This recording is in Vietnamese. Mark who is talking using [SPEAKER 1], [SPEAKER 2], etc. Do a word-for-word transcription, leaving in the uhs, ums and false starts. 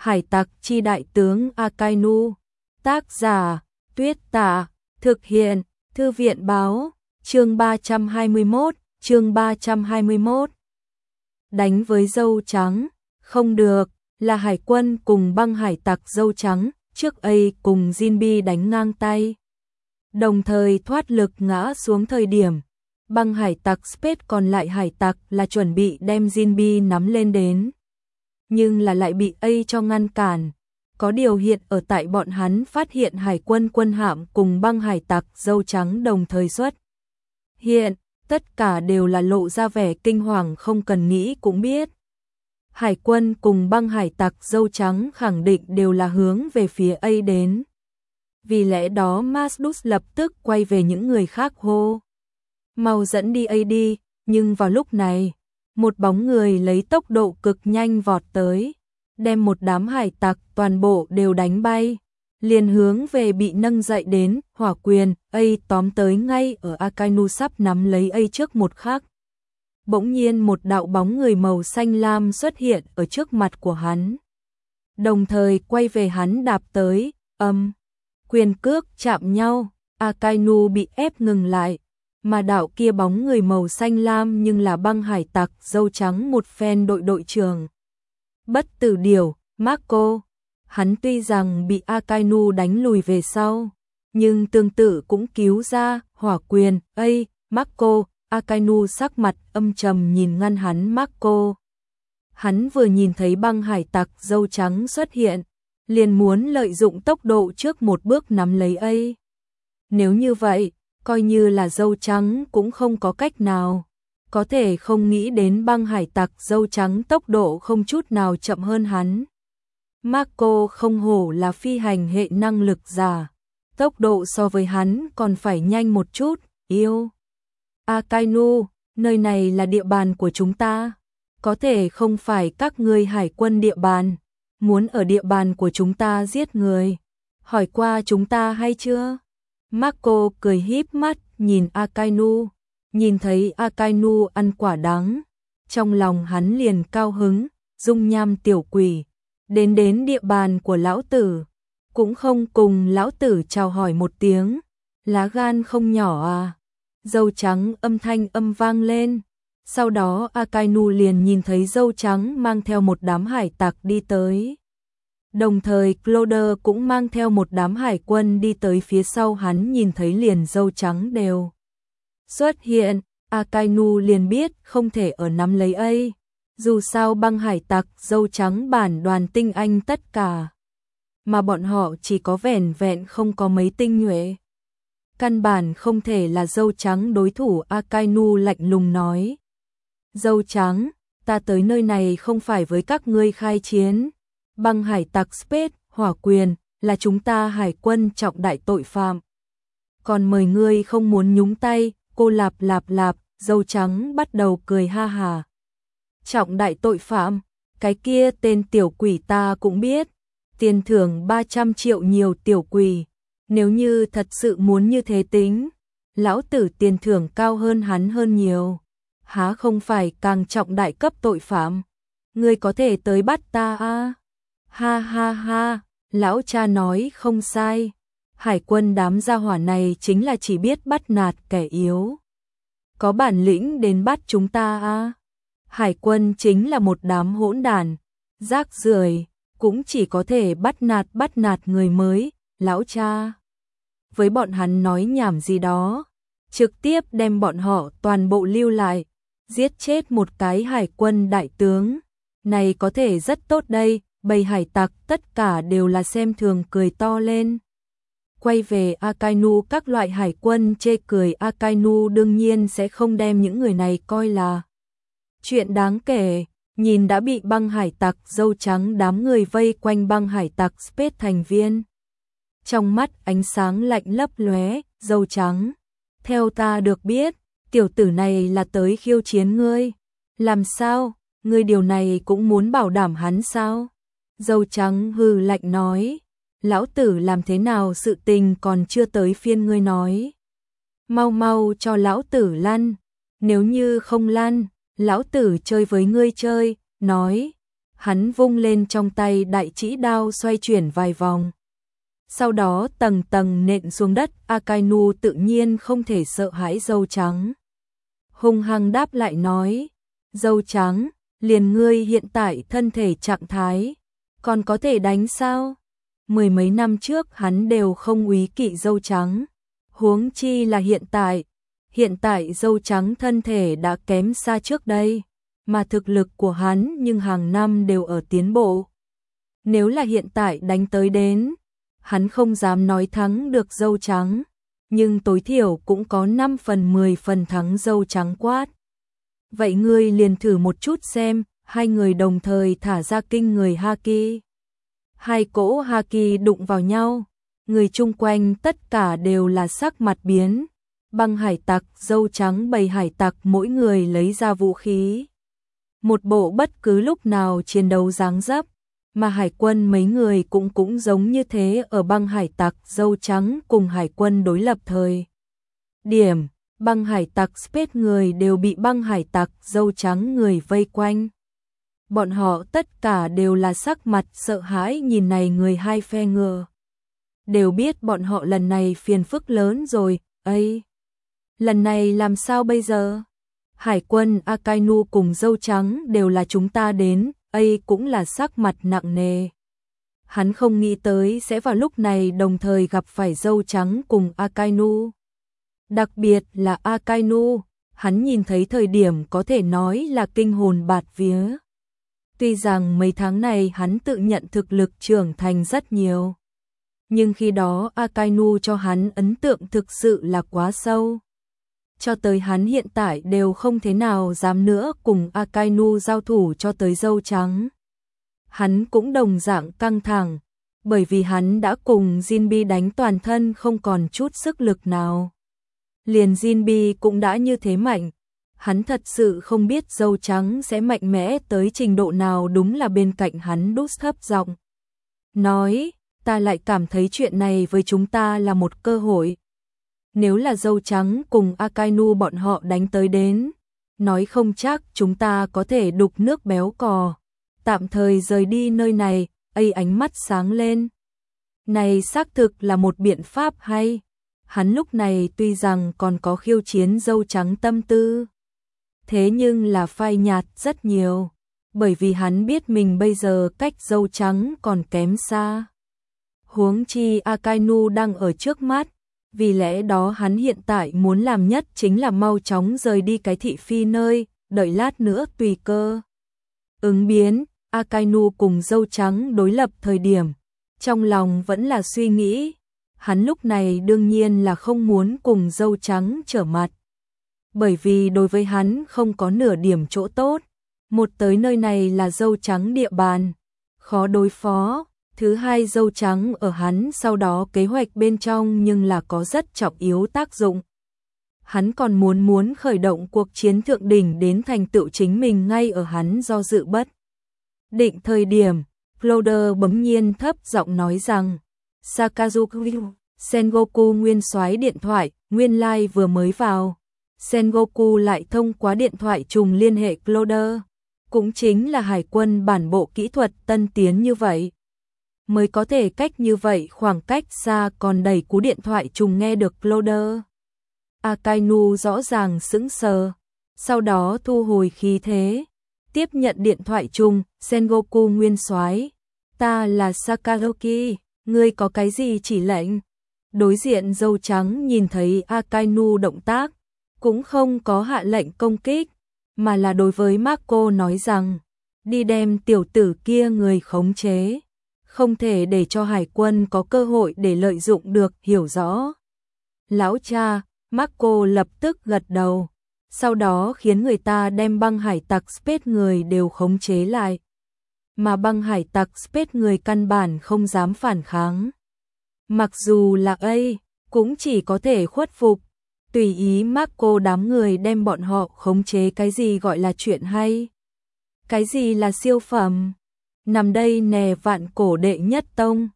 [SPEAKER 1] Hải tặc chi đại tướng Akainu. Tác giả Tuyết Tả. Thực hiện Thư viện báo. Chương ba trăm hai mươi mốt. Chương ba trăm hai mươi mốt. Đánh với dâu trắng. Không được, là hải quân cùng băng hải tặc dâu trắng, trước ấy cùng Jinbe đánh ngang tay. Đồng thời thoát lực ngã xuống thời điểm. Băng hải tặc Space còn lại hải tặc là chuẩn bị đem Jinbe nắm lên đến. Nhưng là lại bị A cho ngăn cản. Có điều hiện ở tại bọn hắn phát hiện hải quân quân hạm cùng băng hải tặc dâu trắng đồng thời xuất hiện, tất cả đều là lộ ra vẻ kinh hoàng không cần nghĩ cũng biết. Hải quân cùng băng hải tặc dâu trắng khẳng định đều là hướng về phía A đến. Vì lẽ đó Masdus lập tức quay về những người khác hô. Mau dẫn đi A đi, nhưng vào lúc này, một bóng người lấy tốc độ cực nhanh vọt tới, đem một đám hải tặc toàn bộ đều đánh bay, liền hướng về bị nâng dậy đến hỏa quyền, A tóm tới ngay ở Akainu sắp nắm lấy A trước một khắc. Bỗng nhiên một đạo bóng người màu xanh lam xuất hiện ở trước mặt của hắn. Đồng thời quay về hắn đạp tới, âm, quyền cước chạm nhau, Akainu bị ép ngừng lại, mà đạo kia bóng người màu xanh lam nhưng là băng hải tặc dâu trắng một phen đội đội trưởng. Bất tử điểu, Marco, hắn tuy rằng bị Akainu đánh lùi về sau, nhưng tương tự cũng cứu ra, hỏa quyền, A, Marco. Akainu sắc mặt âm trầm nhìn ngăn hắn Marco. Hắn vừa nhìn thấy băng hải tặc dâu trắng xuất hiện, liền muốn lợi dụng tốc độ trước một bước nắm lấy A. Nếu như vậy, coi như là dâu trắng cũng không có cách nào. Có thể không nghĩ đến băng hải tặc dâu trắng tốc độ không chút nào chậm hơn hắn. Marco không hổ là phi hành hệ năng lực giả. Tốc độ so với hắn còn phải nhanh một chút, yêu. Akainu, nơi này là địa bàn của chúng ta. Có thể không phải các ngươi hải quân địa bàn. Muốn ở địa bàn của chúng ta giết người. Hỏi qua chúng ta hay chưa? Marco cười híp mắt nhìn Akainu. Nhìn thấy Akainu ăn quả đắng. Trong lòng hắn liền cao hứng. Dung nham tiểu quỷ. Đến đến địa bàn của lão tử. Cũng không cùng lão tử chào hỏi một tiếng. Lá gan không nhỏ à. Dâu trắng âm thanh âm vang lên. Sau đó Akainu liền nhìn thấy dâu trắng mang theo một đám hải tặc đi tới. Đồng thời Cloder cũng mang theo một đám hải quân đi tới phía sau hắn, nhìn thấy liền dâu trắng đều xuất hiện. Akainu liền biết không thể ở nắm lấy A. Dù sao băng hải tặc dâu trắng bản đoàn tinh anh tất cả. Mà bọn họ chỉ có vẻn vẹn không có mấy tinh nhuệ. Căn bản không thể là dâu trắng đối thủ. Akainu lạnh lùng nói. Dâu trắng, ta tới nơi này không phải với các ngươi khai chiến. Băng hải tặc Space, hỏa quyền, là chúng ta hải quân trọng đại tội phạm. Còn mời ngươi không muốn nhúng tay, cô lạp lạp lạp, dâu trắng bắt đầu cười ha hà. Trọng đại tội phạm, cái kia tên tiểu quỷ ta cũng biết. Tiền thưởng ba trăm triệu nhiều tiểu quỷ. Nếu như thật sự muốn như thế tính, lão tử tiền thưởng cao hơn hắn hơn nhiều. Há không phải càng trọng đại cấp tội phạm. Ngươi có thể tới bắt ta à? Ha ha ha, lão cha nói không sai. Hải quân đám gia hỏa này chính là chỉ biết bắt nạt kẻ yếu. Có bản lĩnh đến bắt chúng ta à? Hải quân chính là một đám hỗn đản, rác rưởi, cũng chỉ có thể bắt nạt bắt nạt người mới, lão cha. Với bọn hắn nói nhảm gì đó, trực tiếp đem bọn họ toàn bộ lưu lại, giết chết một cái hải quân đại tướng. Này có thể rất tốt đây, bầy hải tặc tất cả đều là xem thường cười to lên. Quay về Akainu, các loại hải quân chê cười. Akainu đương nhiên sẽ không đem những người này coi là chuyện đáng kể. Nhìn đã bị băng hải tặc dâu trắng đám người vây quanh băng hải tặc Space thành viên. Trong mắt ánh sáng lạnh lấp lóe, dâu trắng. Theo ta được biết, tiểu tử này là tới khiêu chiến ngươi. Làm sao, ngươi điều này cũng muốn bảo đảm hắn sao? Dâu trắng hừ lạnh nói. Lão tử làm thế nào sự tình còn chưa tới phiên ngươi nói. Mau mau cho lão tử lăn. Nếu như không lăn, lão tử chơi với ngươi chơi. Nói, Hắn vung lên trong tay đại trĩ đao xoay chuyển vài vòng. Sau đó tầng tầng nện xuống đất, Akainu tự nhiên không thể sợ hãi dâu trắng. Hung hăng đáp lại nói, dâu trắng, liền ngươi hiện tại thân thể trạng thái, còn có thể đánh sao? Mười mấy năm trước hắn đều không úy kỵ dâu trắng, huống chi là hiện tại. Hiện tại dâu trắng thân thể đã kém xa trước đây, mà thực lực của hắn nhưng hàng năm đều ở tiến bộ. Nếu là hiện tại đánh tới đến, hắn không dám nói thắng được dâu trắng, nhưng tối thiểu cũng có năm phần mười phần thắng dâu trắng quát. Vậy ngươi liền thử một chút xem, hai người đồng thời thả ra kinh người haki. Hai cỗ haki đụng vào nhau, người chung quanh tất cả đều là sắc mặt biến. Băng hải tặc, dâu trắng bầy hải tặc mỗi người lấy ra vũ khí. Một bộ bất cứ lúc nào chiến đấu dáng dấp, mà hải quân mấy người cũng cũng giống như thế ở băng hải tặc, dâu trắng cùng hải quân đối lập thời. Điểm, băng hải tặc Space người đều bị băng hải tặc, dâu trắng người vây quanh. Bọn họ tất cả đều là sắc mặt sợ hãi nhìn này người hai phe ngựa. Đều biết bọn họ lần này phiền phức lớn rồi, ấy. Lần này làm sao bây giờ? Hải quân Akainu cùng dâu trắng đều là chúng ta đến, ấy cũng là sắc mặt nặng nề. Hắn không nghĩ tới sẽ vào lúc này đồng thời gặp phải dâu trắng cùng Akainu. Đặc biệt là Akainu, hắn nhìn thấy thời điểm có thể nói là kinh hồn bạt vía. Tuy rằng mấy tháng này hắn tự nhận thực lực trưởng thành rất nhiều, nhưng khi đó Akainu cho hắn ấn tượng thực sự là quá sâu. Cho tới hắn hiện tại đều không thế nào dám nữa cùng Akainu giao thủ cho tới dâu trắng. Hắn cũng đồng dạng căng thẳng, bởi vì hắn đã cùng Jinbe đánh toàn thân không còn chút sức lực nào. Liền Jinbe cũng đã như thế mạnh, hắn thật sự không biết dâu trắng sẽ mạnh mẽ tới trình độ nào. Đúng là bên cạnh hắn đút thấp giọng nói, ta lại cảm thấy chuyện này với chúng ta là một cơ hội. Nếu là dâu trắng cùng Akainu bọn họ đánh tới đến, nói không chắc chúng ta có thể đục nước béo cò, tạm thời rời đi nơi này. Ấy ánh mắt sáng lên. Này xác thực là một biện pháp hay. Hắn lúc này tuy rằng còn có khiêu chiến dâu trắng tâm tư, thế nhưng là phai nhạt rất nhiều, bởi vì hắn biết mình bây giờ cách dâu trắng còn kém xa. Huống chi Akainu đang ở trước mắt, vì lẽ đó hắn hiện tại muốn làm nhất chính là mau chóng rời đi cái thị phi nơi, đợi lát nữa tùy cơ ứng biến. Akainu cùng dâu trắng đối lập thời điểm, trong lòng vẫn là suy nghĩ, hắn lúc này đương nhiên là không muốn cùng dâu trắng trở mặt, bởi vì đối với hắn không có nửa điểm chỗ tốt. Một tới nơi này là dâu trắng địa bàn, khó đối phó. Thứ hai, dâu trắng ở hắn sau đó kế hoạch bên trong nhưng là có rất trọng yếu tác dụng. Hắn còn muốn muốn khởi động cuộc chiến thượng đỉnh đến thành tựu chính mình ngay ở hắn do dự bất định thời điểm. Cloder bỗng nhiên thấp giọng nói rằng, Sakazuki, Sengoku nguyên soái điện thoại, nguyên lai like vừa mới vào. Sengoku lại thông qua điện thoại trùng liên hệ Cloder, cũng chính là hải quân bản bộ kỹ thuật tân tiến như vậy, mới có thể cách như vậy khoảng cách xa còn đẩy cú điện thoại trùng nghe được Cloder. Akainu rõ ràng sững sờ, sau đó thu hồi khí thế, tiếp nhận điện thoại trùng. Sengoku nguyên soái, ta là Sakazuki, ngươi có cái gì chỉ lệnh? Đối diện dâu trắng nhìn thấy Akainu động tác, cũng không có hạ lệnh công kích, mà là đối với Marco nói rằng, đi đem tiểu tử kia người khống chế, không thể để cho hải quân có cơ hội để lợi dụng được, hiểu rõ. Lão cha, Marco lập tức gật đầu, sau đó khiến người ta đem băng hải tặc Space người đều khống chế lại. Mà băng hải tặc Space người căn bản không dám phản kháng. Mặc dù là A, cũng chỉ có thể khuất phục, tùy ý Marco đám người đem bọn họ khống chế. Cái gì gọi là chuyện hay? Cái gì là siêu phẩm? Nằm đây nè vạn cổ đệ nhất tông,